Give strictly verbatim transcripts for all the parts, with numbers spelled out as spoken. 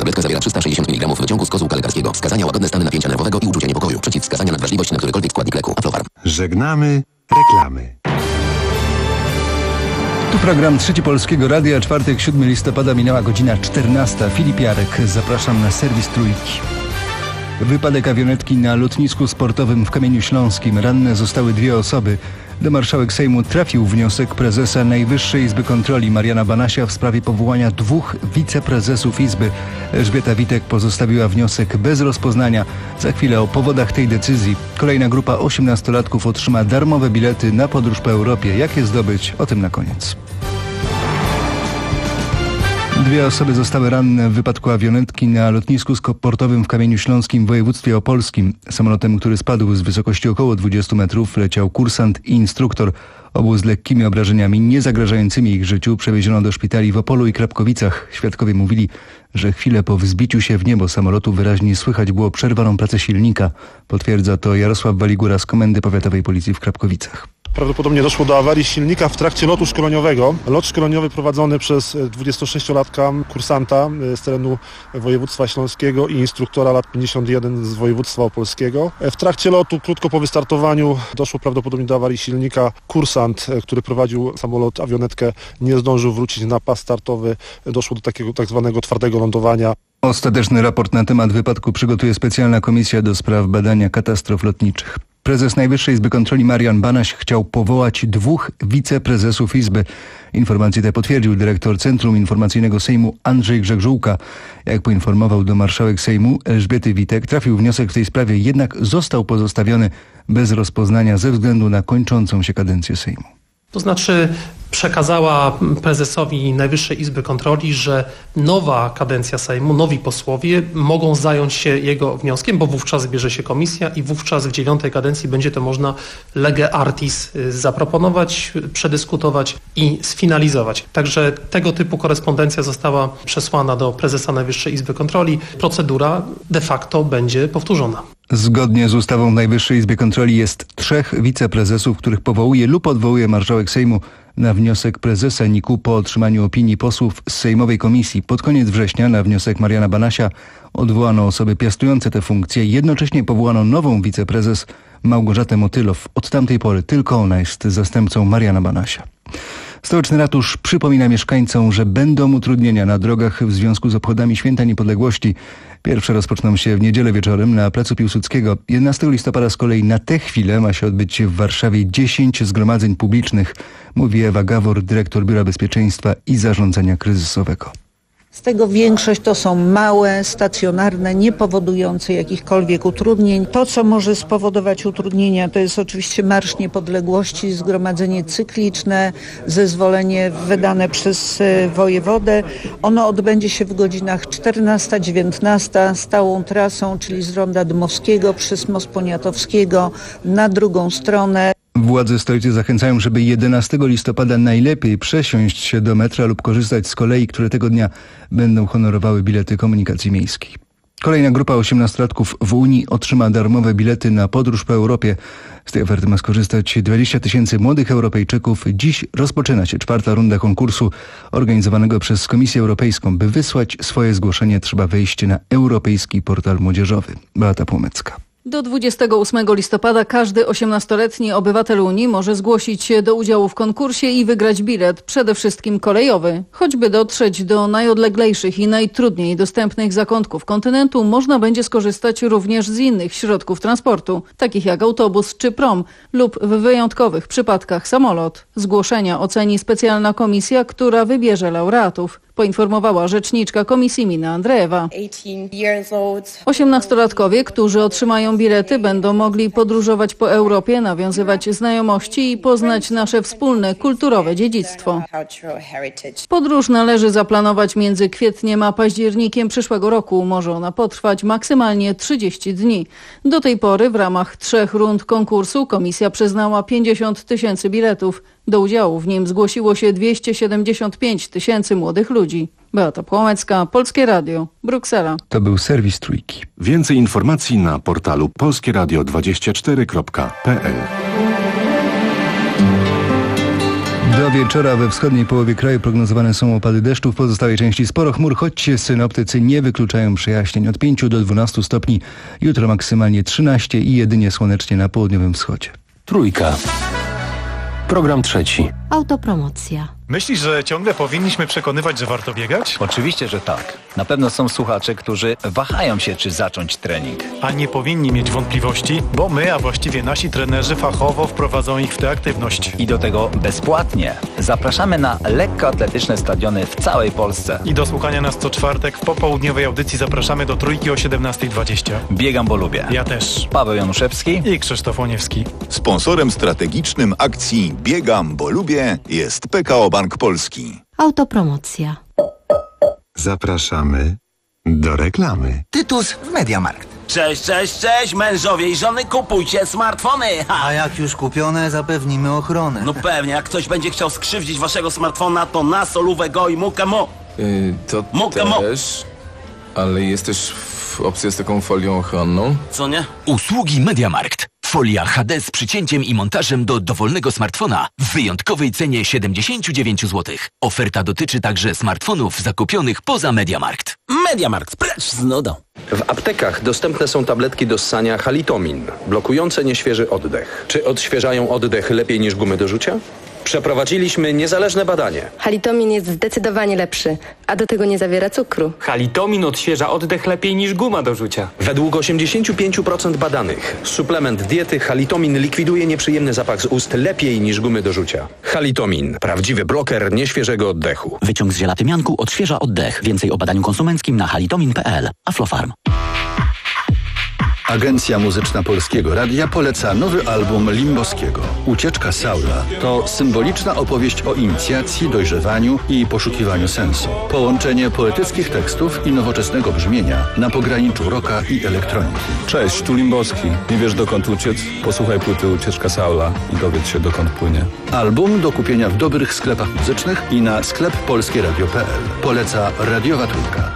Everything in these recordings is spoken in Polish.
Tabletka zawiera trzysta sześćdziesiąt miligramów wyciągu z kozłka lekarskiego. Wskazania: łagodne stany napięcia nerwowego i uczucie niepokoju. Przeciwwskazania: nadwrażliwość na którykolwiek składnik leku. Aflofarm. Żegnamy reklamy. Tu program Trzeci Polskiego Radia, czwartek, siódmego listopada, minęła godzina czternasta. Filip Jarek, zapraszam na serwis Trójki. Wypadek awionetki na lotnisku sportowym w Kamieniu Śląskim. Ranne zostały dwie osoby. Do marszałek Sejmu trafił wniosek prezesa Najwyższej Izby Kontroli Mariana Banasia w sprawie powołania dwóch wiceprezesów Izby. Elżbieta Witek pozostawiła wniosek bez rozpoznania. Za chwilę o powodach tej decyzji. Kolejna grupa osiemnastolatków otrzyma darmowe bilety na podróż po Europie. Jak je zdobyć? O tym na koniec. Dwie osoby zostały ranne w wypadku awionetki na lotnisku sportowym w Kamieniu Śląskim w województwie opolskim. Samolotem, który spadł z wysokości około dwudziestu metrów, leciał kursant i instruktor. Obu z lekkimi obrażeniami, nie zagrażającymi ich życiu, przewieziono do szpitali w Opolu i Krapkowicach. Świadkowie mówili, że chwilę po wzbiciu się w niebo samolotu wyraźnie słychać było przerwaną pracę silnika. Potwierdza to Jarosław Waligura z Komendy Powiatowej Policji w Krapkowicach. Prawdopodobnie doszło do awarii silnika w trakcie lotu szkoleniowego. Lot szkoleniowy prowadzony przez dwudziestosześciolatka kursanta z terenu województwa śląskiego i instruktora lat pięćdziesiąt jeden z województwa opolskiego. W trakcie lotu, krótko po wystartowaniu, doszło prawdopodobnie do awarii silnika. Kursant, który prowadził samolot, awionetkę, nie zdążył wrócić na pas startowy. Doszło do takiego tak zwanego twardego lądowania. Ostateczny raport na temat wypadku przygotuje specjalna komisja do spraw badania katastrof lotniczych. Prezes Najwyższej Izby Kontroli Marian Banaś chciał powołać dwóch wiceprezesów Izby. Informacje te potwierdził dyrektor Centrum Informacyjnego Sejmu Andrzej Grzegżółka. Jak poinformował do marszałek Sejmu Elżbiety Witek, trafił wniosek w tej sprawie, jednak został pozostawiony bez rozpoznania ze względu na kończącą się kadencję Sejmu. To znaczy przekazała prezesowi Najwyższej Izby Kontroli, że nowa kadencja Sejmu, nowi posłowie mogą zająć się jego wnioskiem, bo wówczas bierze się komisja i wówczas w dziewiątej kadencji będzie to można lege artis zaproponować, przedyskutować i sfinalizować. Także tego typu korespondencja została przesłana do prezesa Najwyższej Izby Kontroli. Procedura de facto będzie powtórzona. Zgodnie z ustawą Najwyższej Izby Kontroli jest trzech wiceprezesów, których powołuje lub odwołuje marszałek Sejmu na wniosek prezesa N I K-u po otrzymaniu opinii posłów z sejmowej komisji. Pod koniec września na wniosek Mariana Banasia odwołano osoby piastujące tę funkcję. Jednocześnie powołano nową wiceprezes Małgorzatę Motylow. Od tamtej pory tylko ona jest zastępcą Mariana Banasia. Stołeczny ratusz przypomina mieszkańcom, że będą utrudnienia na drogach w związku z obchodami Święta Niepodległości. Pierwsze rozpoczną się w niedzielę wieczorem na placu Piłsudskiego. jedenastego listopada z kolei na tę chwilę ma się odbyć w Warszawie dziesięć zgromadzeń publicznych, mówi Ewa Gawor, dyrektor Biura Bezpieczeństwa i Zarządzania Kryzysowego. Z tego większość to są małe, stacjonarne, nie powodujące jakichkolwiek utrudnień. To, co może spowodować utrudnienia, to jest oczywiście Marsz Niepodległości, zgromadzenie cykliczne, zezwolenie wydane przez wojewodę. Ono odbędzie się w godzinach czternasta dziewiętnasta stałą trasą, czyli z Ronda Dmowskiego przez Most Poniatowskiego na drugą stronę. Władze stolicy zachęcają, żeby jedenastego listopada najlepiej przesiąść się do metra lub korzystać z kolei, które tego dnia będą honorowały bilety komunikacji miejskiej. Kolejna grupa osiemnastolatków w Unii otrzyma darmowe bilety na podróż po Europie. Z tej oferty ma skorzystać dwadzieścia tysięcy młodych Europejczyków. Dziś rozpoczyna się czwarta runda konkursu organizowanego przez Komisję Europejską. By wysłać swoje zgłoszenie, trzeba wejść na Europejski Portal Młodzieżowy. Beata Płomecka. Do dwudziestego ósmego listopada każdy osiemnastoletni obywatel Unii może zgłosić się do udziału w konkursie i wygrać bilet, przede wszystkim kolejowy. Choćby dotrzeć do najodleglejszych i najtrudniej dostępnych zakątków kontynentu, można będzie skorzystać również z innych środków transportu, takich jak autobus czy prom lub w wyjątkowych przypadkach samolot. Zgłoszenia oceni specjalna komisja, która wybierze laureatów, poinformowała rzeczniczka komisji Mina Andreewa. Osiemnastolatkowie, którzy otrzymają bilety, będą mogli podróżować po Europie, nawiązywać znajomości i poznać nasze wspólne kulturowe dziedzictwo. Podróż należy zaplanować między kwietniem a październikiem przyszłego roku. Może ona potrwać maksymalnie trzydzieści dni. Do tej pory w ramach trzech rund konkursu komisja przyznała pięćdziesiąt tysięcy biletów. Do udziału w nim zgłosiło się dwieście siedemdziesiąt pięć tysięcy młodych ludzi. Beata Płomecka, Polskie Radio, Bruksela. To był serwis Trójki. Więcej informacji na portalu polskieradio dwadzieścia cztery kropka p l. Do wieczora we wschodniej połowie kraju prognozowane są opady deszczu, w pozostałej części sporo chmur, choć synoptycy nie wykluczają przejaśnień. Od pięciu do dwunastu stopni, jutro maksymalnie trzynaście i jedynie słonecznie na południowym wschodzie. Trójka. Program trzeci. Autopromocja. Myślisz, że ciągle powinniśmy przekonywać, że warto biegać? Oczywiście, że tak. Na pewno są słuchacze, którzy wahają się, czy zacząć trening. A nie powinni mieć wątpliwości, bo my, a właściwie nasi trenerzy fachowo wprowadzą ich w tę aktywność. I do tego bezpłatnie. Zapraszamy na lekkoatletyczne stadiony w całej Polsce. I do słuchania nas co czwartek w popołudniowej audycji zapraszamy do Trójki o siedemnasta dwadzieścia. Biegam, bo lubię. Ja też. Paweł Januszewski i Krzysztof Łoniewski. Sponsorem strategicznym akcji Biegam, bo lubię jest P K O Bank Polski. Autopromocja. Zapraszamy do reklamy. Tytus w Mediamarkt. Cześć, cześć, cześć, mężowie i żony, kupujcie smartfony! Ha. A jak już kupione, zapewnimy ochronę. No pewnie, jak ktoś będzie chciał skrzywdzić waszego smartfona, to na solówę go i mukę mo. Yy, to mukę też, mo. Ale jest też w opcja z taką folią ochronną. Co nie? Usługi Mediamarkt. Folia H D z przycięciem i montażem do dowolnego smartfona w wyjątkowej cenie siedemdziesiąt dziewięć złotych. Oferta dotyczy także smartfonów zakupionych poza Mediamarkt. Mediamarkt, precz z nudą. W aptekach dostępne są tabletki do ssania Halitomin, blokujące nieświeży oddech. Czy odświeżają oddech lepiej niż gumy do rzucia? Przeprowadziliśmy niezależne badanie. Halitomin jest zdecydowanie lepszy, a do tego nie zawiera cukru. Halitomin odświeża oddech lepiej niż guma do rzucia. Według osiemdziesiąt pięć procent badanych suplement diety Halitomin likwiduje nieprzyjemny zapach z ust lepiej niż gumy do rzucia. Halitomin, prawdziwy bloker nieświeżego oddechu. Wyciąg z ziela tymianku odświeża oddech. Więcej o badaniu konsumenckim na halitomin kropka p l. Aflofarm. Agencja Muzyczna Polskiego Radia poleca nowy album Limboskiego. Ucieczka Saula to symboliczna opowieść o inicjacji, dojrzewaniu i poszukiwaniu sensu. Połączenie poetyckich tekstów i nowoczesnego brzmienia na pograniczu rocka i elektroniki. Cześć, tu Limboski. Nie wiesz dokąd uciec? Posłuchaj płyty Ucieczka Saula i dowiedz się dokąd płynie. Album do kupienia w dobrych sklepach muzycznych i na sklep polskieradio kropka p l. Poleca Radiowa Trójka.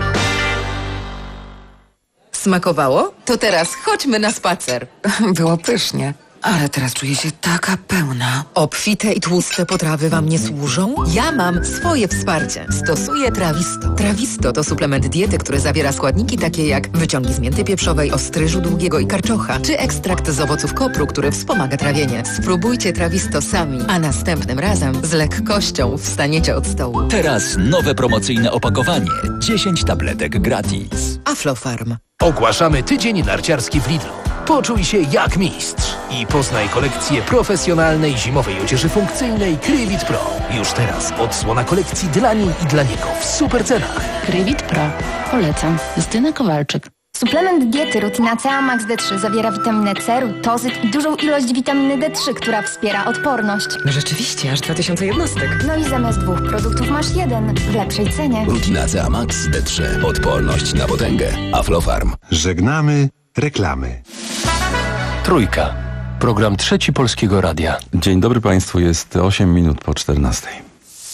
Smakowało? To teraz chodźmy na spacer. Było pysznie, ale teraz czuję się taka pełna. Obfite i tłuste potrawy wam nie służą? Ja mam swoje wsparcie. Stosuję Trawisto. Trawisto to suplement diety, który zawiera składniki takie jak wyciągi z mięty pieprzowej, ostryżu długiego i karczocha, czy ekstrakt z owoców kopru, który wspomaga trawienie. Spróbujcie Trawisto sami, a następnym razem z lekkością wstaniecie od stołu. Teraz nowe promocyjne opakowanie. dziesięć tabletek gratis. Aflofarm. Ogłaszamy tydzień narciarski w Lidlu. Poczuj się jak mistrz i poznaj kolekcję profesjonalnej zimowej odzieży funkcyjnej Krywit Pro. Już teraz odsłona kolekcji dla niej i dla niego w super cenach. Krywit Pro. Polecam. Justyna Kowalczyk. Suplement diety Rutina C A Max D trzy zawiera witaminę C, rutozyt i dużą ilość witaminy D trzy, która wspiera odporność. No rzeczywiście, aż dwa tysiące jednostek. No i zamiast dwóch produktów masz jeden w lepszej cenie. Rutina C A Max D trzy. Odporność na potęgę. Aflofarm. Żegnamy reklamy. Trójka. Program Trzeci Polskiego Radia. Dzień dobry Państwu, jest osiem minut po czternastej.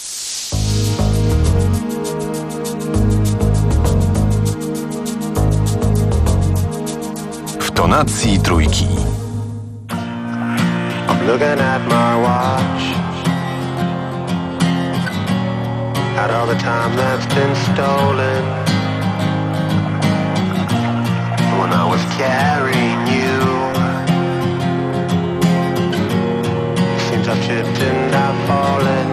W tonacji Trójki. I'm looking at my watch, at all the time that's been stolen. When I was carrying you, it seems I've tripped and I've fallen.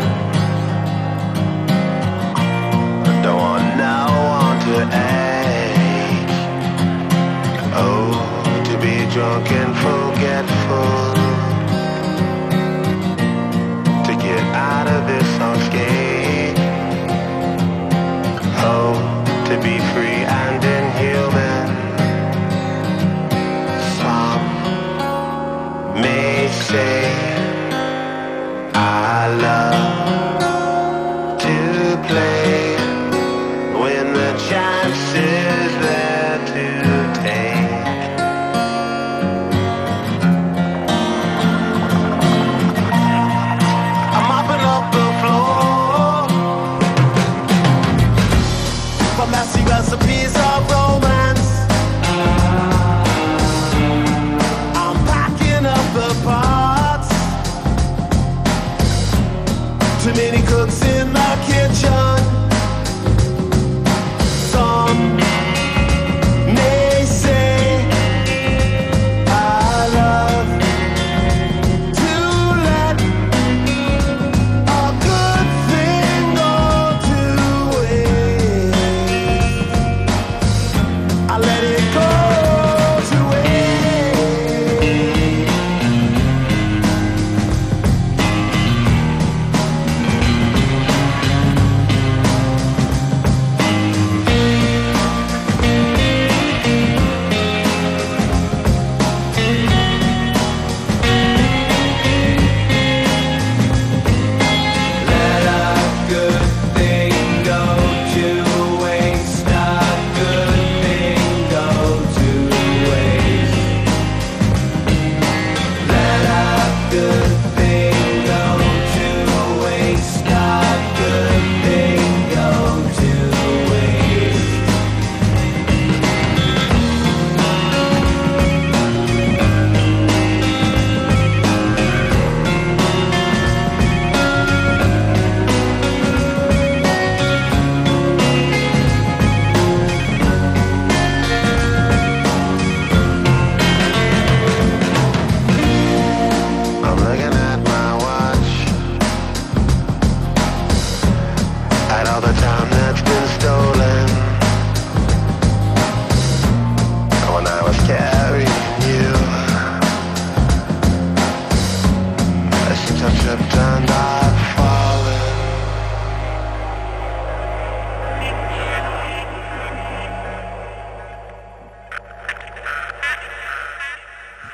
I don't want no one to ache. Oh, to be drunk and forgetful, to get out of this unscathed. Oh, to be free and inhuman. Some may say I love to play when the chance is there to take. I'm mopping up the floor, my messy recipes of romance. I'm packing up the parts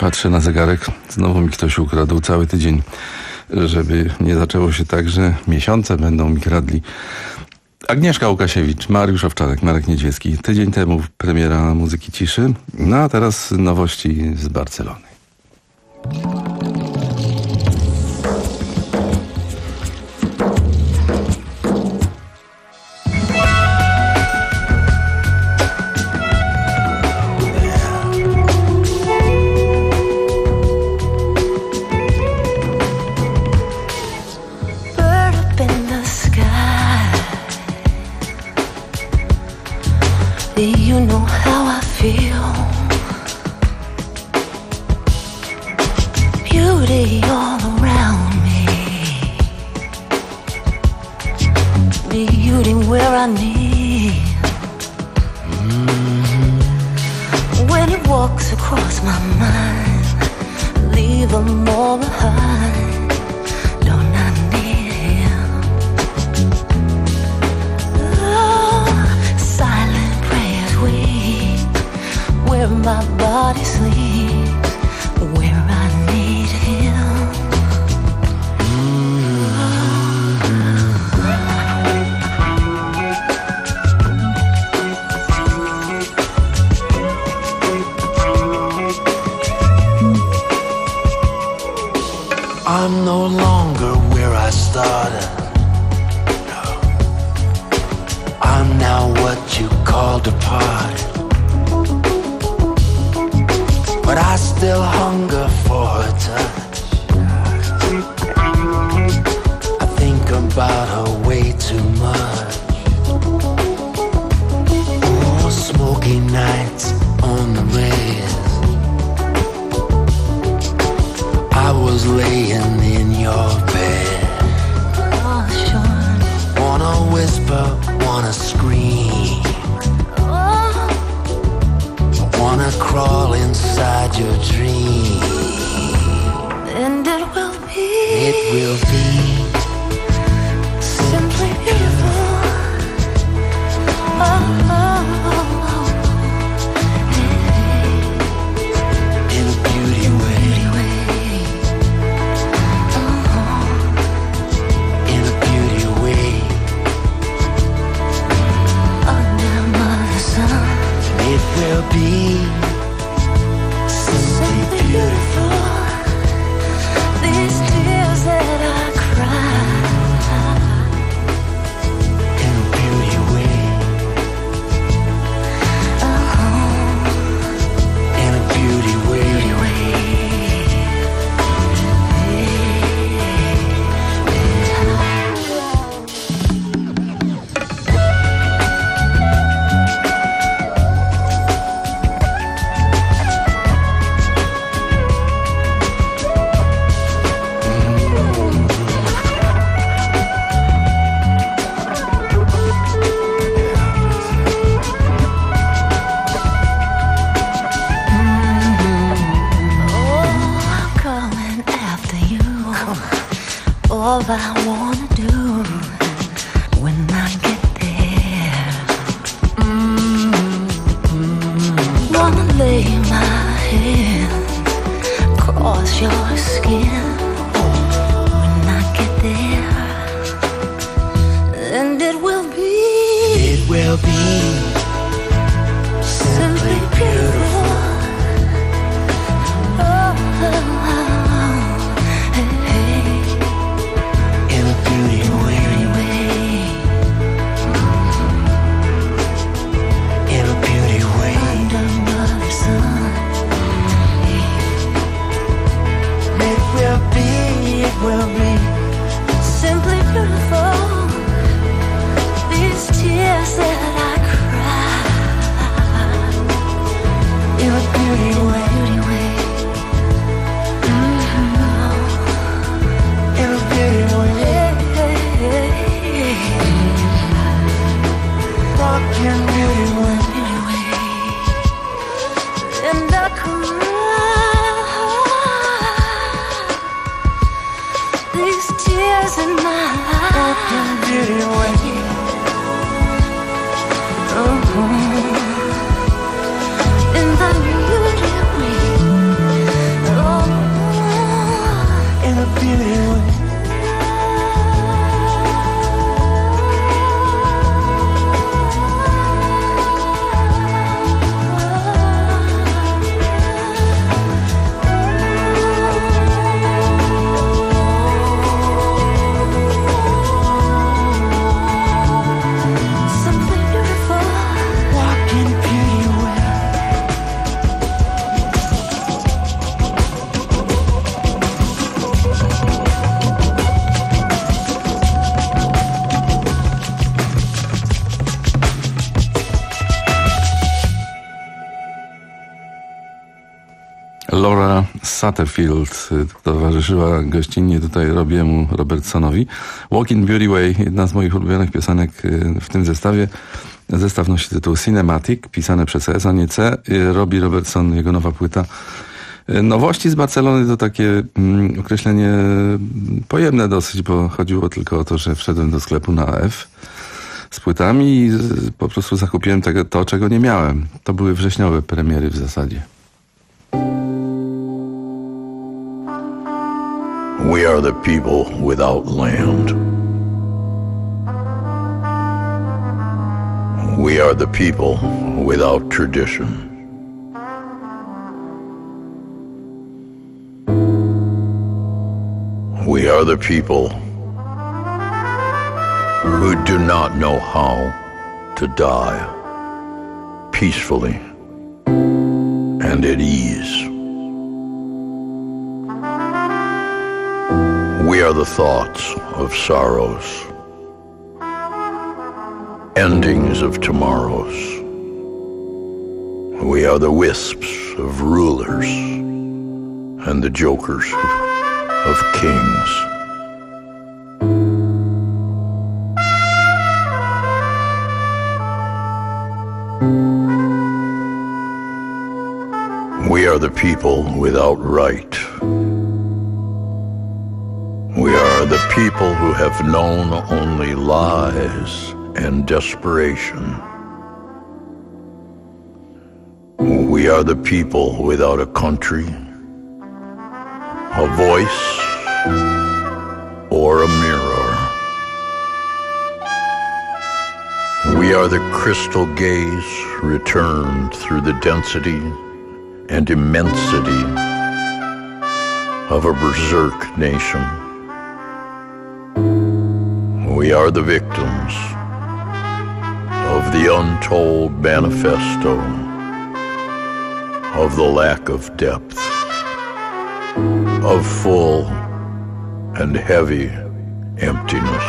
patrzę na zegarek. Znowu mi ktoś ukradł cały tydzień, żeby nie zaczęło się tak, że miesiące będą mi kradli. Agnieszka Łukasiewicz, Mariusz Owczarek, Marek Niedźwiecki. Tydzień temu premiera Muzyki Ciszy. No a teraz nowości z Barcelony. You know how I feel. Beauty all around me. Beauty where I need. Mm-hmm. When it walks across my mind, leave them all behind. Don't I need him? Where my body sleeps, where I need him. I'm no longer where I started. No. I'm now what you call departed. But I still hunger for her touch. I think about her way too much. Oh, smoky nights on the rails. I was laying in your bed. Oh, sure. Wanna whisper, wanna scream. Wanna crawl inside your dream. And it will be, it will be simply beautiful. Oh, oh, oh, oh. Hey. In a beauty way. Oh. In a beauty way. Under the sun. It will be simply beautiful. These tears that I cry in a beauty way. Oh, in a beauty way. Beauty way. all I wanna do when I get there. Mm-hmm. Wanna lay my hand across your skin when I get there, and it will be, it will be simply beautiful. we'll Flora Satterfield towarzyszyła gościnnie tutaj Robiemu Robertsonowi. Walking Beauty Way, jedna z moich ulubionych piosenek w tym zestawie. Zestaw nosi tytuł Cinematic, pisane przez S, a nie C. Robbie Robertson, jego nowa płyta. Nowości z Barcelony to takie mm, określenie pojemne dosyć, bo chodziło tylko o to, że wszedłem do sklepu na F z płytami i po prostu zakupiłem tego, to, czego nie miałem. To były wrześniowe premiery w zasadzie. We are the people without land. We are the people without tradition. We are the people who do not know how to die peacefully and at ease. We are the thoughts of sorrows, endings of tomorrows. We are the wisps of rulers and the jokers of kings. We are the people without right. We are the people who have known only lies and desperation. We are the people without a country, a voice, or a mirror. We are the crystal gaze returned through the density and immensity of a berserk nation. We are the victims of the untold manifesto of the lack of depth, of full and heavy emptiness.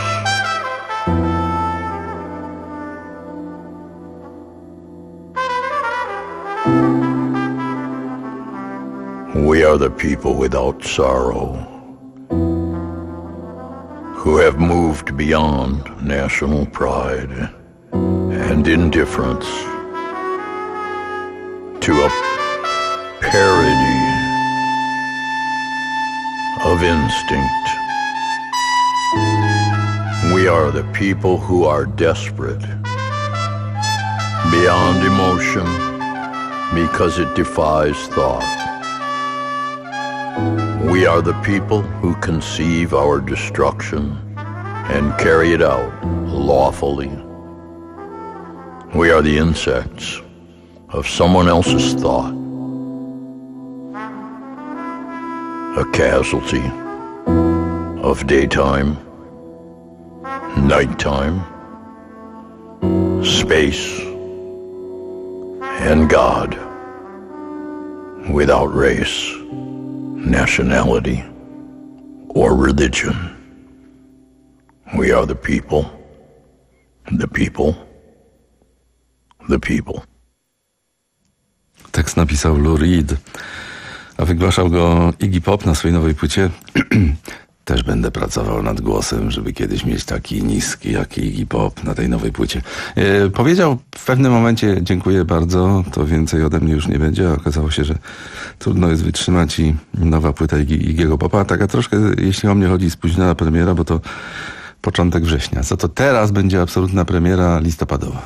We are the people without sorrow, who have moved beyond national pride and indifference to a parody of instinct. We are the people who are desperate beyond emotion because it defies thought. We are the people who conceive our destruction and carry it out lawfully. We are the insects of someone else's thought, a casualty of daytime, nighttime, space, and God, without race, nationality, or religion. We are the people, the people, the people. Tekst napisał Lou Reed, a wygłaszał go Iggy Pop na swojej nowej płycie. Też będę pracował nad głosem, żeby kiedyś mieć taki niski jak Iggy Pop na tej nowej płycie. E, powiedział w pewnym momencie dziękuję bardzo, to więcej ode mnie już nie będzie, a okazało się, że trudno jest wytrzymać i nowa płyta Iggy'ego Popa, taka troszkę, jeśli o mnie chodzi, spóźniona premiera, bo to początek września. Za to teraz będzie absolutna premiera listopadowa.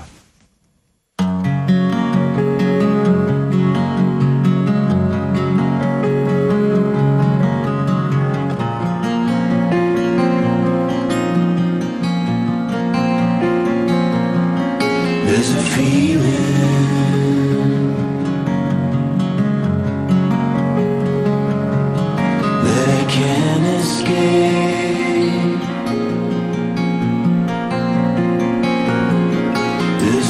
There's a feeling that I can't escape. There's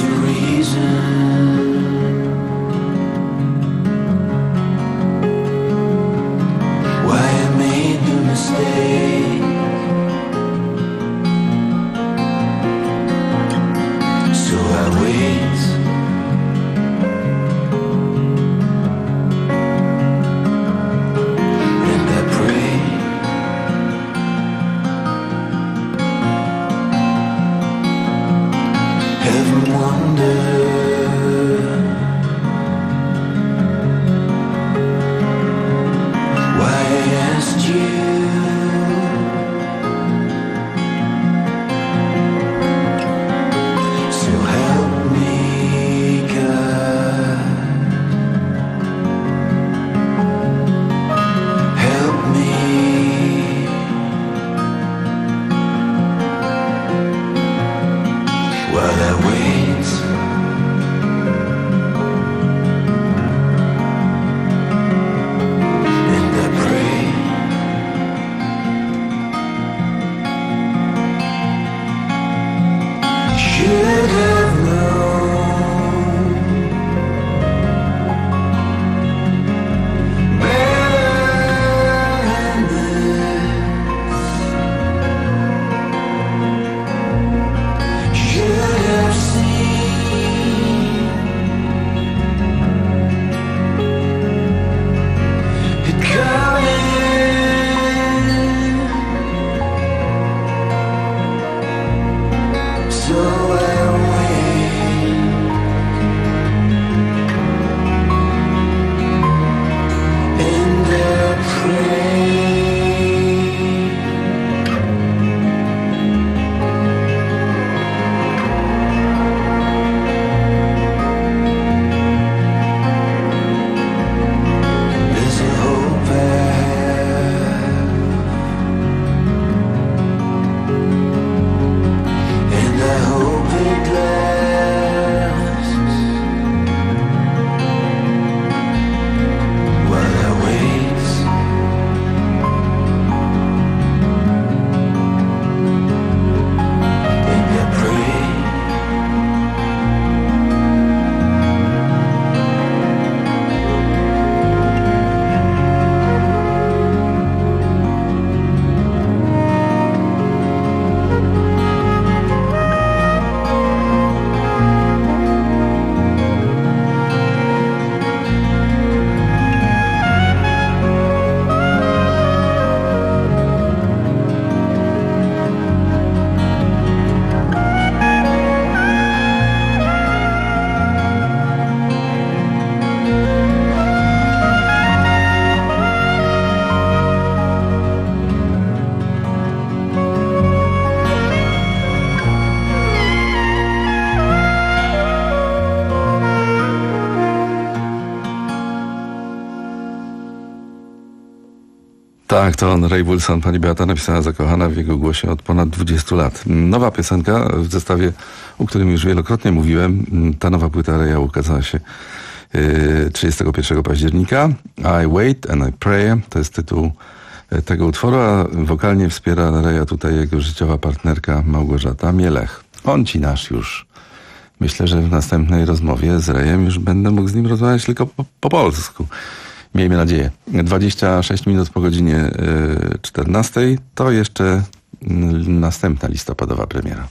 Tak, to on, Ray Wilson. Pani Beata napisała zakochana w jego głosie od ponad dwudziestu lat. Nowa piosenka w zestawie, o którym już wielokrotnie mówiłem. Ta nowa płyta Raya ukazała się trzydziestego pierwszego października. I Wait and I Pray to jest tytuł tego utworu, a wokalnie wspiera Raya tutaj jego życiowa partnerka Małgorzata Mielech. On ci nasz już. Myślę, że w następnej rozmowie z Rayem już będę mógł z nim rozmawiać tylko po, po polsku. Miejmy nadzieję. dwadzieścia sześć minut po godzinie czternastej to jeszcze następna listopadowa premiera.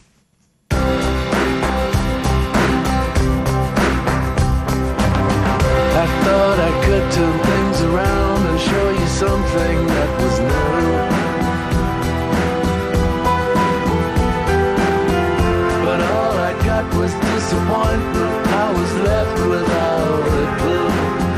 I thought I could turn things around and show you something that was new. But all I got was disappointment. I was left without a clue.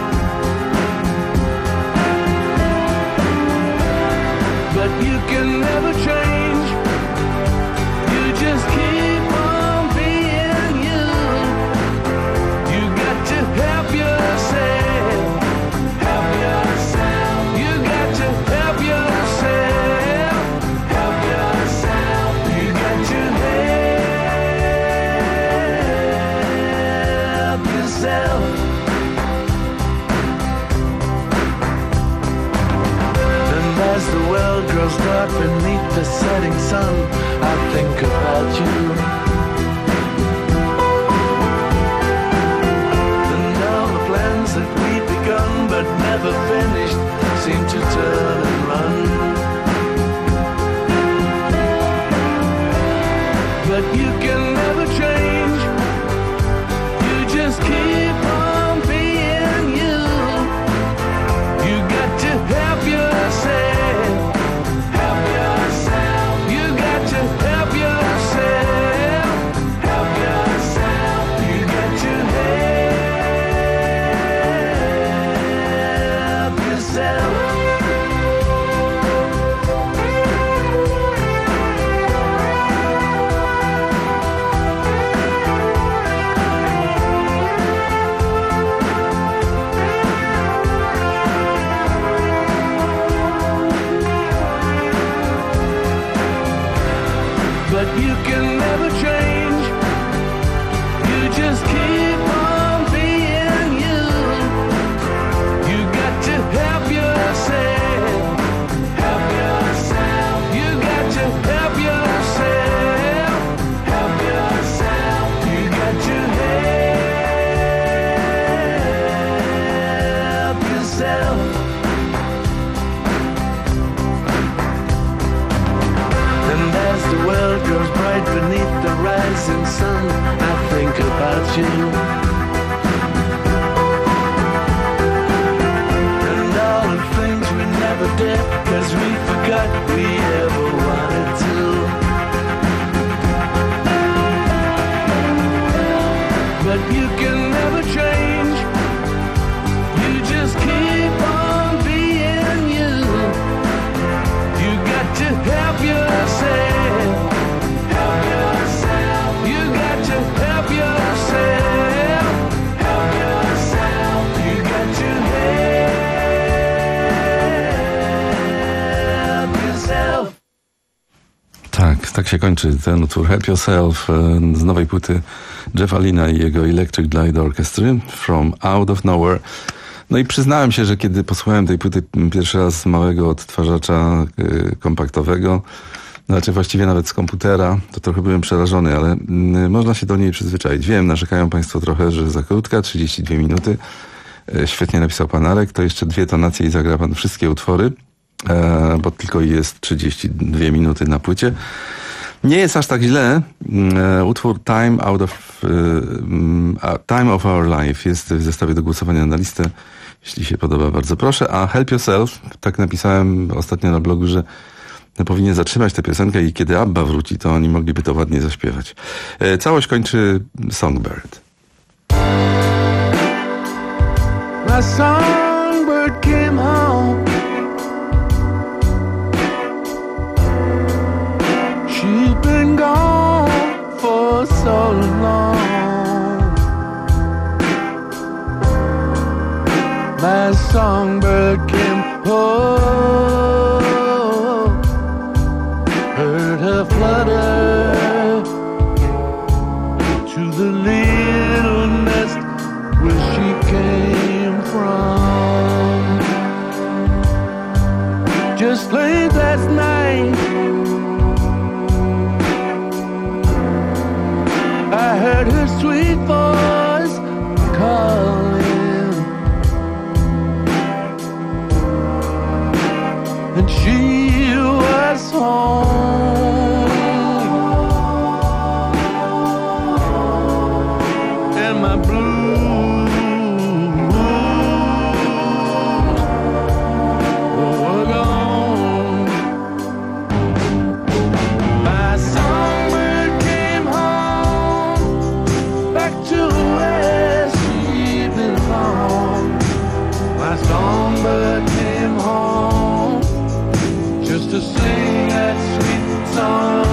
But you can never change. You just keep on being you. You got to help yourself. Help yourself. You got to help yourself. Help yourself. You got to help yourself. And as the world grows dark beneath the setting sun, I think about you. And all the plans that we'd begun but never finished seem to turn and run. But you can never change. You just keep on being you. You got to help yourself. Help yourself. You got to help yourself. Help yourself. You got to help yourself. But you can never change. You just keep on being you. You got to help yourself. Help yourself. You got to help yourself. Help yourself. You got to help yourself. And as the world grows bright beneath the rising sun, I think about you. And all the things we never did, 'cause we forgot we ever wanted to. But you can never change. You just keep on being you. You got to help yourself. Help yourself. You got to help yourself. Help yourself. You got to help yourself. Tak, tak się kończy ten utwór Help Yourself z nowej płyty Jeffa Lynna i jego Electric Light Orchestra From Out of Nowhere. No i przyznałem się, że kiedy posłuchałem tej płyty pierwszy raz z małego odtwarzacza y, kompaktowego, znaczy właściwie nawet z komputera, to trochę byłem przerażony, ale y, można się do niej przyzwyczaić. Wiem, narzekają Państwo trochę, że za krótka, trzydzieści dwie minuty. Y, świetnie napisał Pan Arek, to jeszcze dwie tonacje i zagra Pan wszystkie utwory, y, bo tylko jest trzydzieści dwie minuty na płycie. Nie jest aż tak źle. Y, utwór Time Out of y, y, Time of Our Life jest w zestawie do głosowania na listę. Jeśli się podoba, bardzo proszę. A Help Yourself, tak napisałem ostatnio na blogu, że powinien zatrzymać tę piosenkę i kiedy Abba wróci, to oni mogliby to ładnie zaśpiewać. Y, całość kończy Songbird. My songbird came home. She'd been gone for so long. My songbird came home. from. Just late last night, I heard her sweet voice calling, and she was home, and my blues were gone. My songbird came home, back to where she belonged. My songbird came home just to sing that sweet song.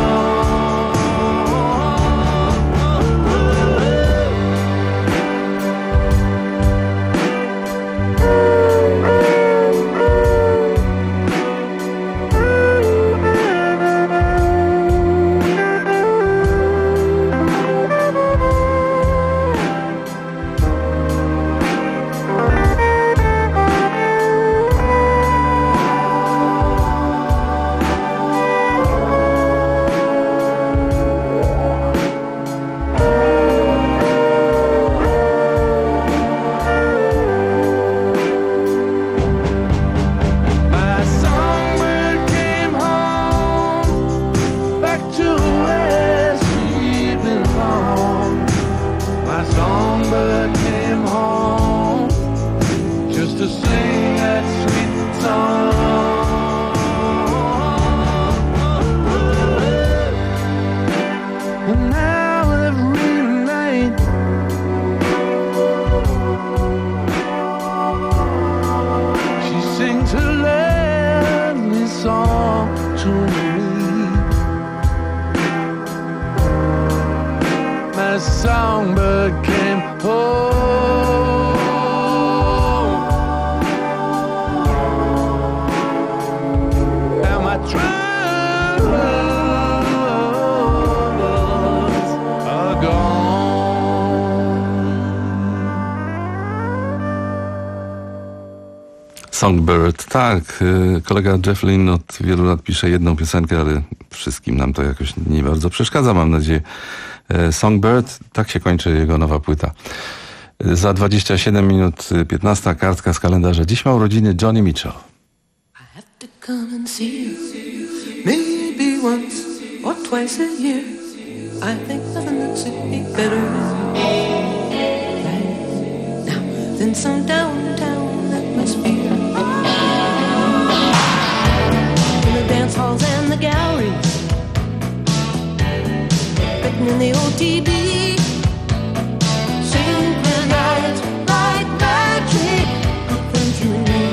My songbird came home, back to where she belonged. My songbird came home just to sing that sweet song. And now every night she sings her lovely song to me. My songbird came home, and my troubles are gone. Songbird, tak. y, Kolega Jeff Lynne od wielu lat pisze jedną piosenkę, ale wszystkim nam to jakoś nie bardzo przeszkadza, mam nadzieję. E, Songbird, tak się kończy jego nowa płyta. E, Za dwadzieścia siedem minut y, piętnasta kartka z kalendarza. Dziś ma urodziny Johnny Mitchell. To come and see you, maybe once or twice a year. I think nothing that should be better right now than some downtown atmosphere. In the dance halls and the galleries, written in the O T B, synchronized like magic, nothing to me.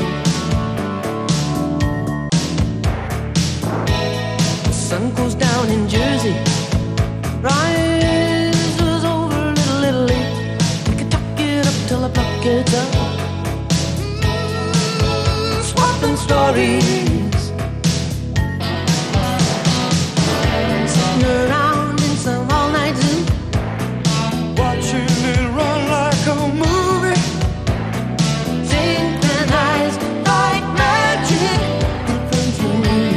The sun goes down in Jersey, rises over Little Italy. We could tuck it up till the clock gets up, swapping stories, sitting around in some all-night zoo, watching it run like a movie, synchronized like magic, nothing to me.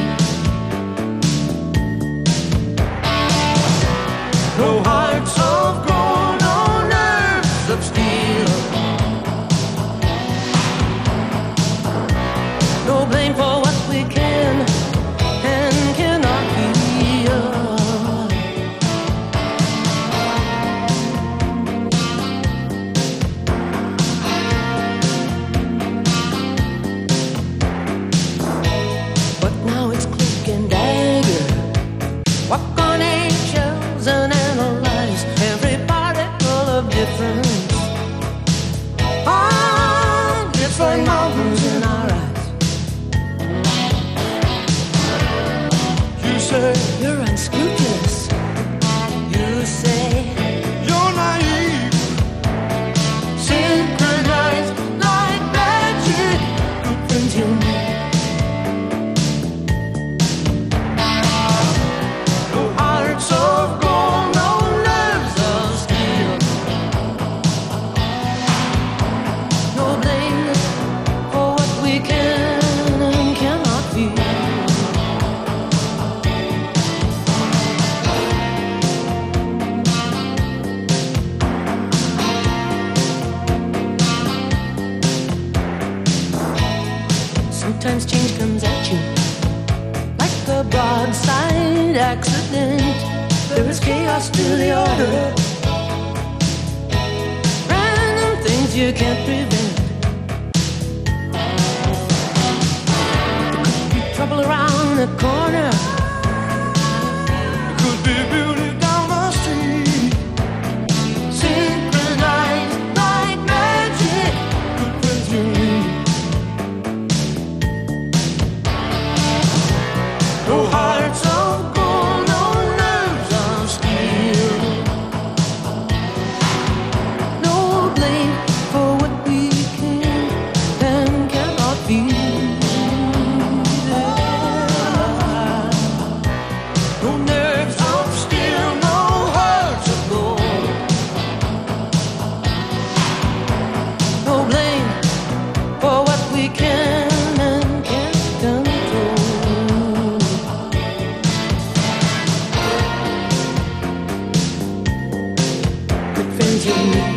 No hearts of gold, no nerves of steel, no blame for what we Sometimes change comes at you like a broadside accident. There is chaos to the order, random things you can't prevent. There could be trouble around the corner, there could be beauty down the street, synchronized like magic. Good friends you need. No hearts of gold, no nerves of steel. No blame for what we can and cannot feel. No nerves of steel, no hearts of gold. No blame for what we can and can't control. Good friends you need.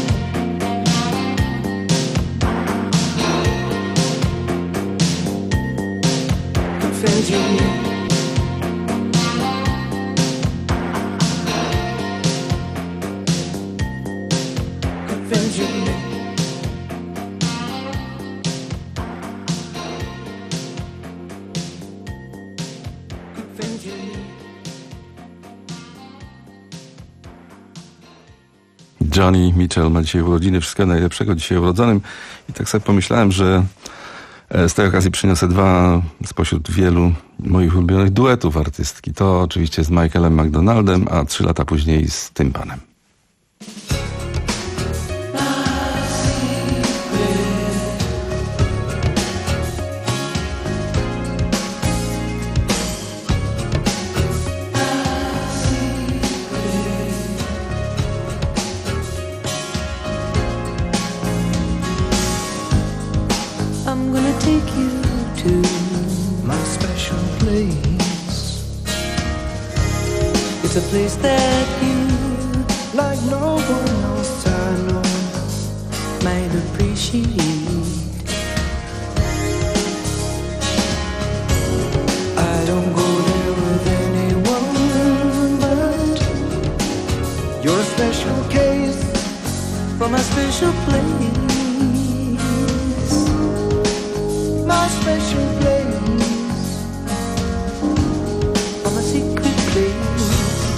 Good friends you need. Good friends you need. Good friends you need. Johnny Mitchell ma dzisiaj urodziny. Wszystkiego najlepszego dzisiaj urodzonym. I tak sobie pomyślałem, że z tej okazji przyniosę dwa spośród wielu moich ulubionych duetów artystki. To oczywiście z Michaelem McDonaldem, a trzy lata później z tym panem. I'm gonna take you to my special place. It's a place that you, like no one else I know, might appreciate. I don't go there with anyone, but you're a special case from a special place. My special place, from a secret place.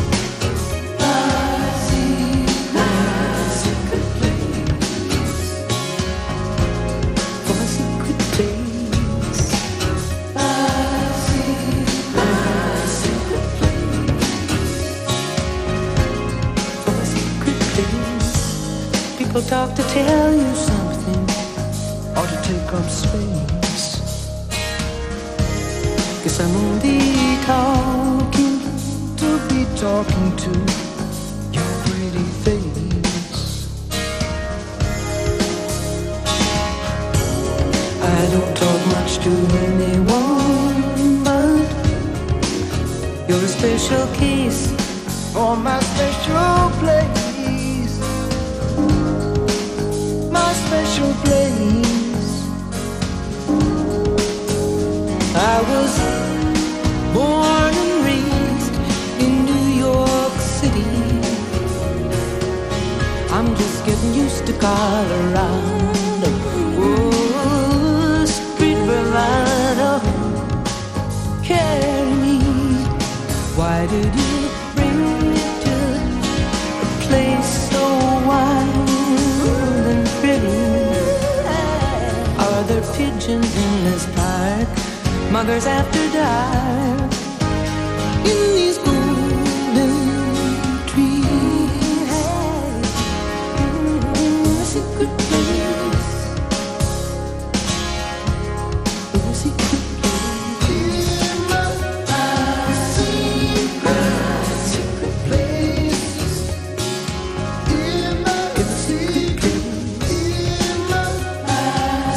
My secret, my secret place, from a secret place. My secret, my secret place, from a secret place. People talk to tell you something, or to take up space. Guess I'm only talking to be talking to your pretty face. I don't talk much to anyone, but you're a special case for my special place. My special place. I was born and raised in New York City. I'm just getting used to Colorado. Oh, street bravado, carry me. Why did you bring me to a place so wild and pretty? Are there pigeons in this park? Muggers after dark in these golden trees. A secret place, a secret place, a secret, secret place, in a secret place, a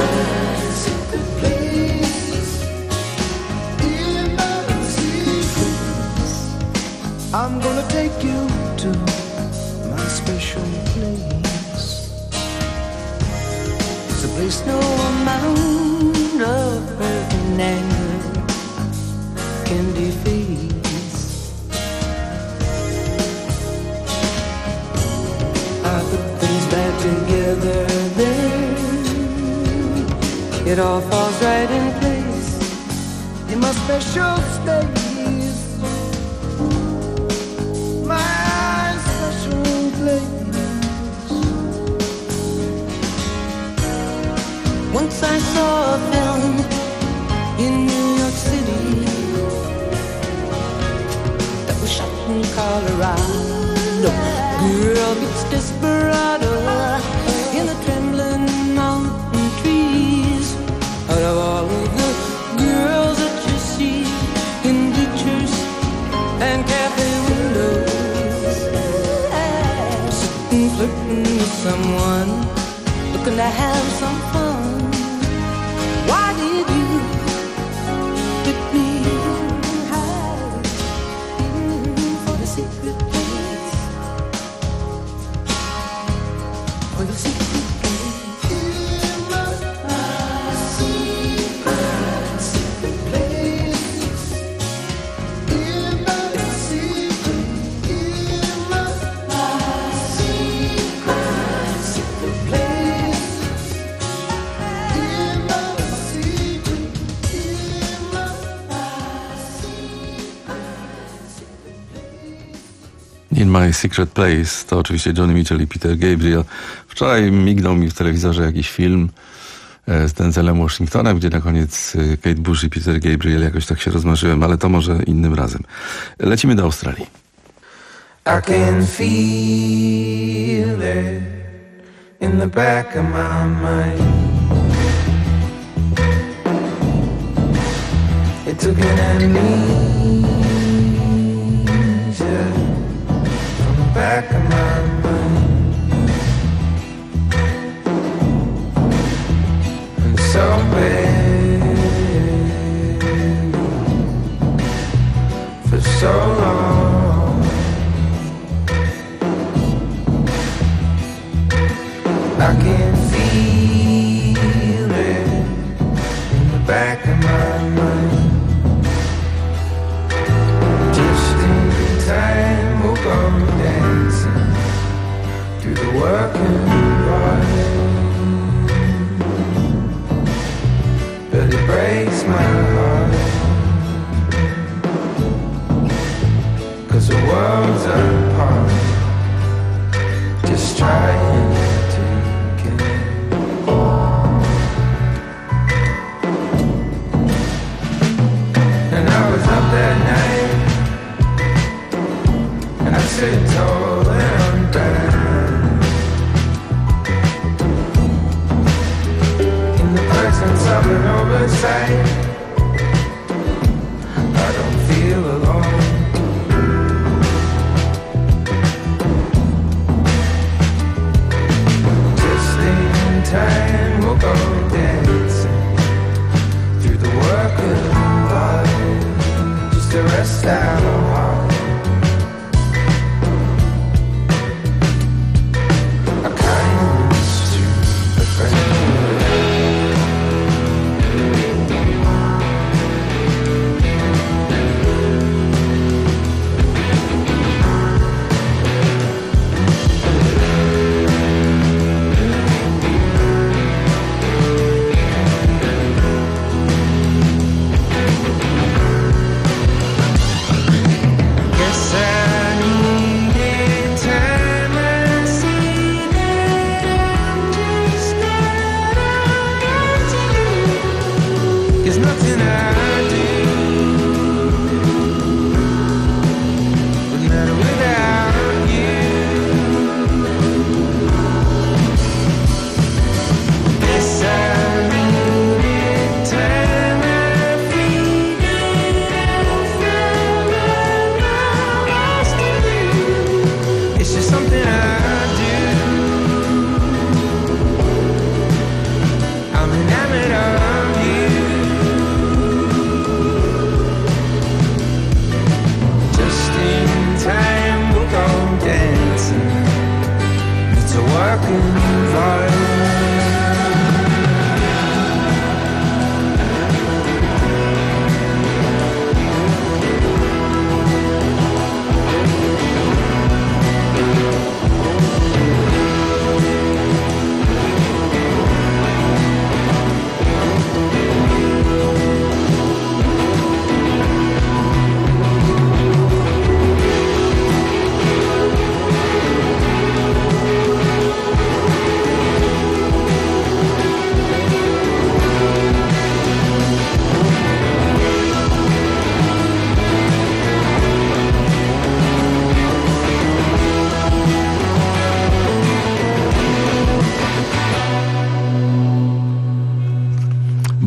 secret, secret place. place no amount of hurt and anger can defeat. I put things back together then, it all falls right in place in my special space, my special place. Once I saw a film in New York City that was shot in Colorado. Girl meets desperado in the trembling mountain trees. Out of all of the girls that you see in bleachers and cafe windows, sitting flirting with someone, looking to have some fun. Why did you pick me high for the secret place? For the secret place. In my secret, secret place. In my secret, in my secret, secret place. In My Secret Place to oczywiście Johnny Mitchell i Peter Gabriel. Wczoraj mignął mi w telewizorze jakiś film z Denzelem Washingtonem, gdzie na koniec Kate Bush i Peter Gabriel, jakoś tak się rozmarzyłem, ale to może innym razem. Lecimy do Australii. I can feel it in the back of my mind. It took an amnesia from the back of my mind. And so bad for so long. I can feel it in the back of my mind. Just in time we'll go dancing through the working world. But it breaks my heart, 'cause the world's apart, just trying to get. And I was up that night, and I stood tall and proud in the presence of an oversight. I don't feel alone. Just in time we'll go dancing through the working life, just to rest our heart. A kindness to a friend.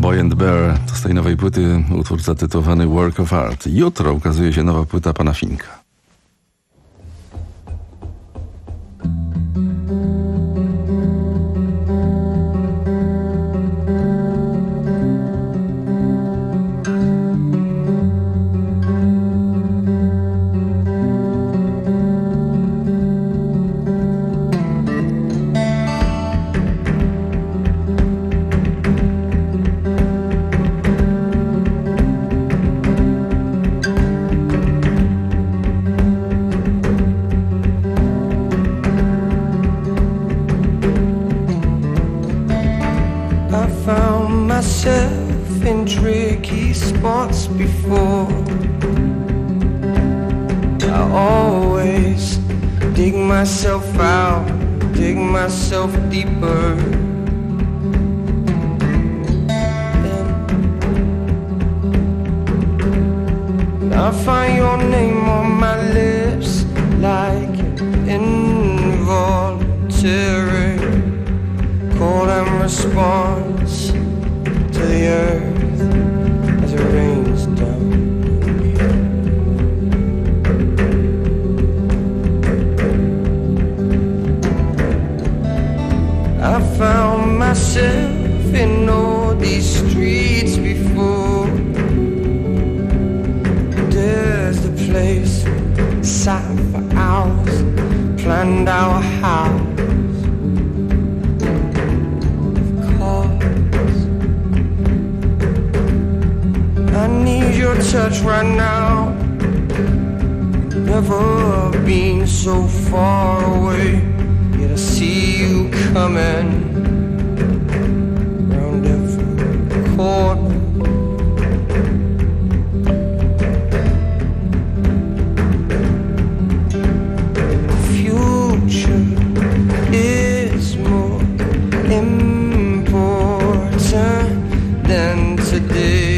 Boy and Bear to z tej nowej płyty utwór zatytułowany Work of Art. Jutro ukazuje się nowa płyta pana Finka. Myself in tricky spots before. I always dig myself out, dig myself deeper. And I find your name on my lips like an involuntary call and response to the earth as it rains down. I found myself in all these streets before. There's the place we sat for hours, planned our house. I need your touch right now. Never been so far away, yet I see you coming round every corner. The future is more important than today.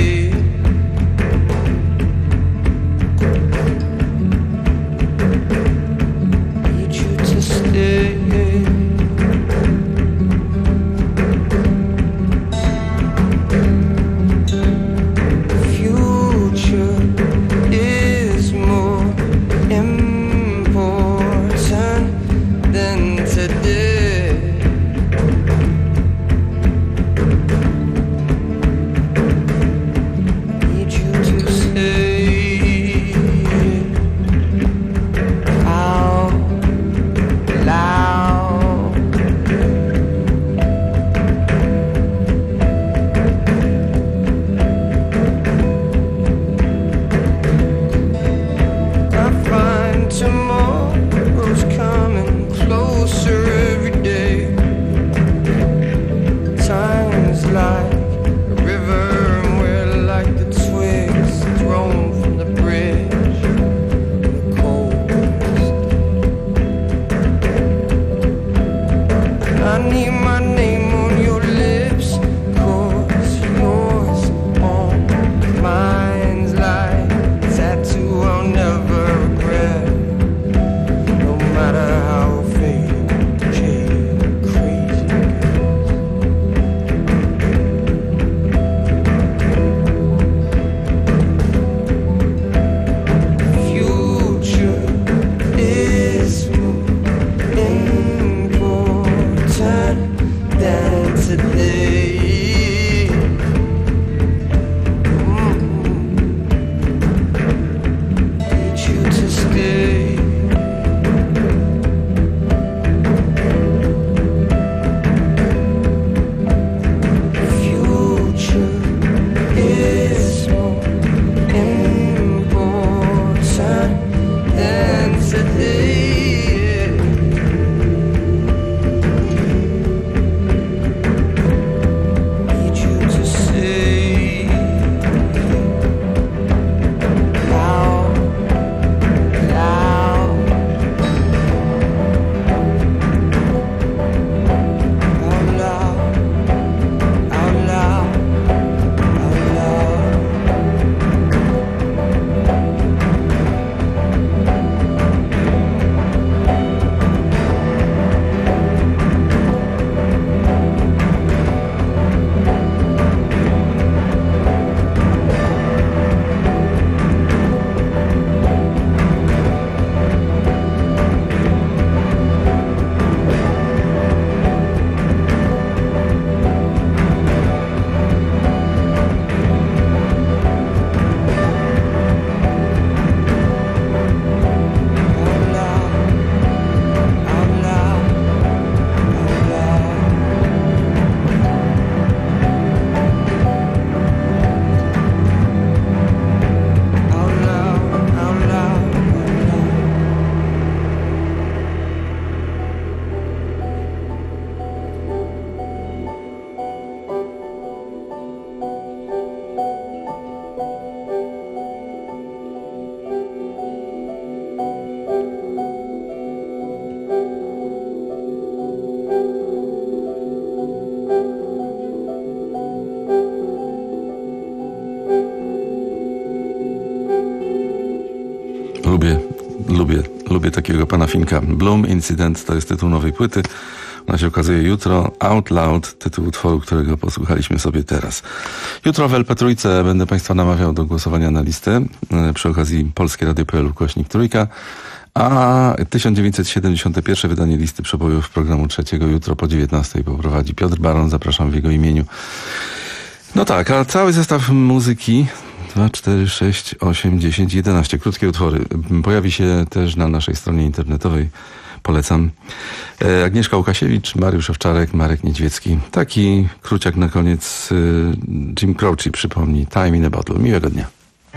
Lubię, lubię, lubię takiego pana Finka. Bloom Incident to jest tytuł nowej płyty. Ona się okazuje jutro. Out Loud, tytuł utworu, którego posłuchaliśmy sobie teraz. Jutro w el pe Trójce będę państwa namawiał do głosowania na listę. Przy okazji Polskie Radio kropka pe el ukośnik trójka. A tysiąc dziewięćset siedemdziesiąte pierwsze wydanie listy przebojów programu trzeciego jutro po dziewiętnastej poprowadzi Piotr Baron. Zapraszam w jego imieniu. No tak, a cały zestaw muzyki dwa, cztery, sześć, osiem, dziesięć, jedenaście krótkie utwory pojawi się też na naszej stronie internetowej. Polecam. E, Agnieszka Łukasiewicz, Mariusz Owczarek, Marek Niedźwiecki. Taki króciak na koniec. E, Jim Croce przypomni Time in a Bottle. Miłego dnia.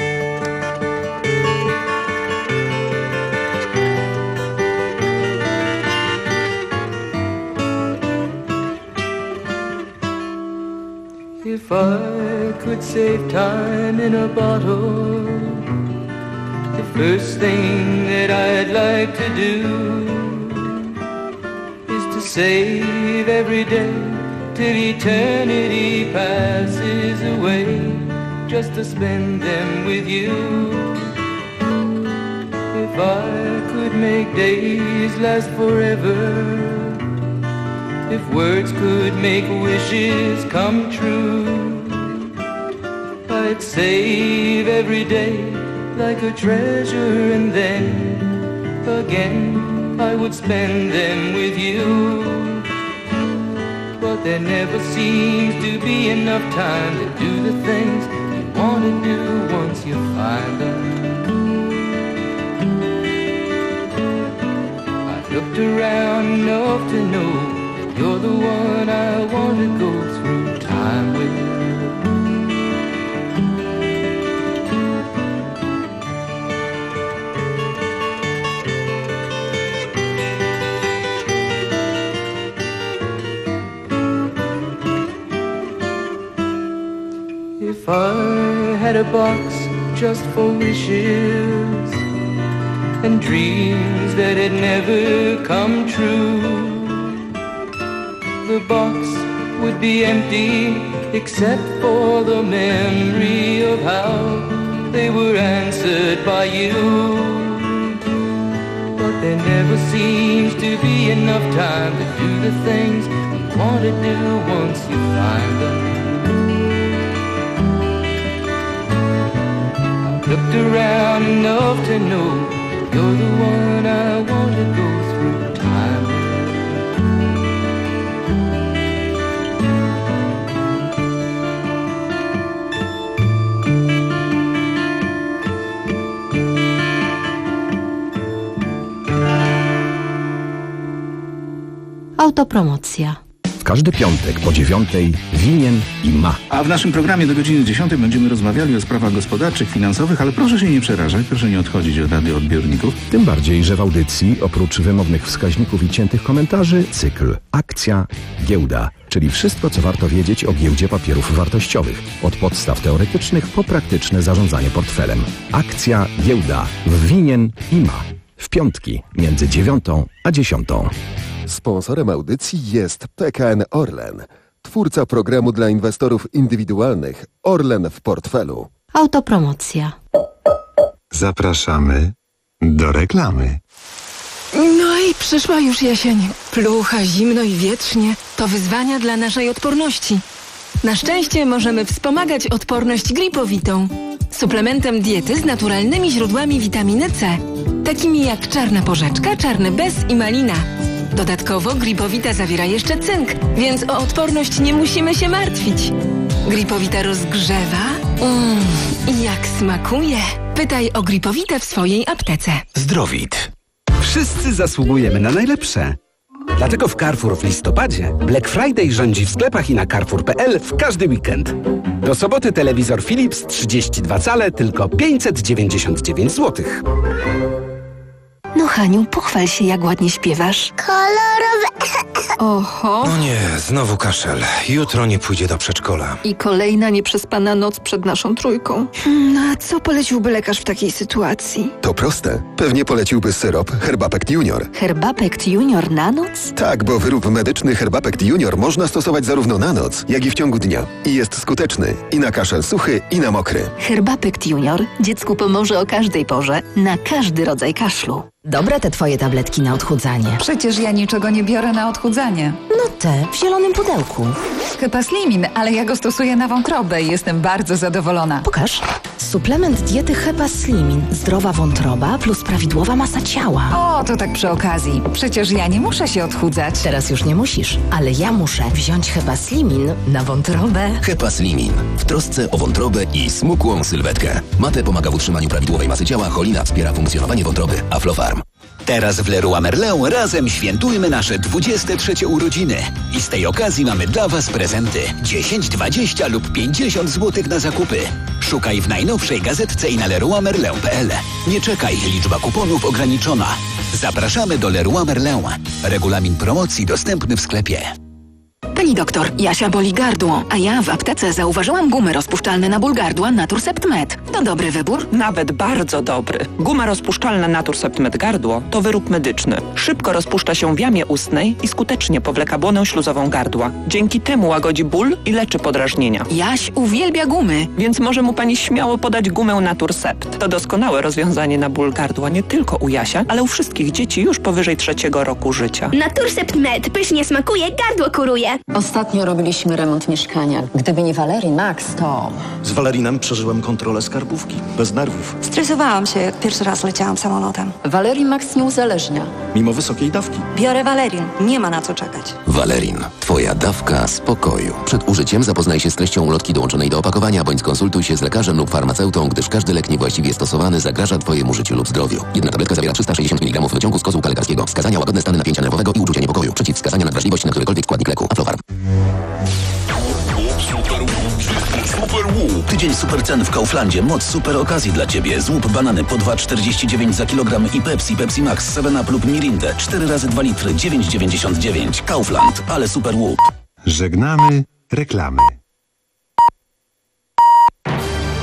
If I could save time in a bottle, the first thing that I'd like to do is to save every day till eternity passes away, just to spend them with you. If I could make days last forever, if words could make wishes come true, I'd save every day like a treasure, and then again I would spend them with you. But there never seems to be enough time to do the things you want to do once you find them. I've looked around enough to know you're the one I want to go through time with. If I had a box just for wishes and dreams that had never come true, the box would be empty except for the memory of how they were answered by you. But there never seems to be enough time to do the things you want to do once you find them. I've looked around enough to know you're the one I want to go through time with. Autopromocja. W każdy piątek po dziewiątej winien i ma. A w naszym programie do godziny dziesiątej będziemy rozmawiali o sprawach gospodarczych, finansowych, ale proszę się nie przerażać, proszę nie odchodzić od radioodbiorników. Tym bardziej, że w audycji oprócz wymownych wskaźników i ciętych komentarzy cykl Akcja, Giełda, czyli wszystko, co warto wiedzieć o giełdzie papierów wartościowych. Od podstaw teoretycznych po praktyczne zarządzanie portfelem. Akcja, Giełda w winien i ma. W piątki między dziewiątą a dziesiątą. Sponsorem audycji jest P K N Orlen, twórca programu dla inwestorów indywidualnych Orlen w portfelu. Autopromocja. Zapraszamy do reklamy. No i przyszła już jesień. Plucha, zimno i wietrznie. To wyzwania dla naszej odporności. Na szczęście możemy wspomagać odporność gripowitą. Suplementem diety z naturalnymi źródłami witaminy C. Takimi jak czarna porzeczka, czarny bez i malina. Dodatkowo gripowita zawiera jeszcze cynk, więc o odporność nie musimy się martwić. Gripowita rozgrzewa. Mmm, i jak smakuje. Pytaj o gripowitę w swojej aptece. Zdrowit. Wszyscy zasługujemy na najlepsze. Dlatego w Carrefour w listopadzie Black Friday rządzi w sklepach i na carrefour kropka p l w każdy weekend. Do soboty telewizor Philips trzydzieści dwa cale tylko pięćset dziewięćdziesiąt dziewięć złotych. No Kochaniu, pochwal się, jak ładnie śpiewasz. Kolorowe. Oho. No nie, znowu kaszel. Jutro nie pójdzie do przedszkola. I kolejna nieprzespana noc przed naszą trójką. No a co poleciłby lekarz w takiej sytuacji? To proste. Pewnie poleciłby syrop Herbapekt Junior. Herbapekt Junior na noc? Tak, bo wyrób medyczny Herbapekt Junior można stosować zarówno na noc, jak i w ciągu dnia. I jest skuteczny i na kaszel suchy, i na mokry. Herbapekt Junior dziecku pomoże o każdej porze, na każdy rodzaj kaszlu. Dobre te twoje tabletki na odchudzanie. Przecież ja niczego nie biorę na odchudzanie. No te, w zielonym pudełku. Hepaslimin, ale ja go stosuję na wątrobę i jestem bardzo zadowolona. Pokaż. Suplement diety Hepaslimin. Zdrowa wątroba plus prawidłowa masa ciała. O, to tak przy okazji. Przecież ja nie muszę się odchudzać. Teraz już nie musisz, ale ja muszę wziąć Hepaslimin na wątrobę. Hepaslimin. W trosce o wątrobę i smukłą sylwetkę. Mate pomaga w utrzymaniu prawidłowej masy ciała, cholina wspiera funkcjonowanie wątroby. Aflofarm. Teraz w Leroy Merlin razem świętujmy nasze dwudzieste trzecie urodziny. I z tej okazji mamy dla Was prezenty. dziesięć, dwadzieścia lub pięćdziesiąt złotych na zakupy. Szukaj w najnowszej gazetce i na leroy merlin kropka p l. Nie czekaj, liczba kuponów ograniczona. Zapraszamy do Leroy Merlin. Regulamin promocji dostępny w sklepie. Pani doktor, Jasia boli gardło, a ja w aptece zauważyłam gumy rozpuszczalne na ból gardła Naturcept Med. To dobry wybór? Nawet bardzo dobry. Guma rozpuszczalna Naturcept Med gardło to wyrób medyczny. Szybko rozpuszcza się w jamie ustnej i skutecznie powleka błonę śluzową gardła. Dzięki temu łagodzi ból i leczy podrażnienia. Jaś uwielbia gumy. Więc może mu pani śmiało podać gumę Naturcept. To doskonałe rozwiązanie na ból gardła nie tylko u Jasia, ale u wszystkich dzieci już powyżej trzeciego roku życia. Naturcept Med pysznie smakuje, gardło kuruje. Ostatnio robiliśmy remont mieszkania. Gdyby nie Valerii Max, to... Z Valerinem przeżyłem kontrolę skarbówki. Bez nerwów. Stresowałam się, jak pierwszy raz leciałam samolotem. Valerii Max nie uzależnia. Mimo wysokiej dawki. Biorę Valerin. Nie ma na co czekać. Valerin. Twoja dawka spokoju. Przed użyciem zapoznaj się z treścią ulotki dołączonej do opakowania, bądź skonsultuj się z lekarzem lub farmaceutą, gdyż każdy lek niewłaściwie stosowany zagraża Twojemu życiu lub zdrowiu. Jedna tabletka zawiera trzysta sześćdziesiąt miligramów wyciągu z kozłka lekarskiego. Wskazania: łagodne stany napięcia nerwowego i uczucie niepokoju. Przeciwwskazania: nadwrażliwość na którykolwiek składnik leku. Aflofarm. Super łup. Tydzień super cen w Kauflandzie. Moc super okazji dla Ciebie. Złup banany po dwa czterdzieści dziewięć za kilogram i Pepsi, Pepsi Max, seven up lub Mirindę. cztery razy dwa litry, dziewięć dziewięćdziesiąt dziewięć. Kaufland. Ale super łup. Żegnamy reklamy.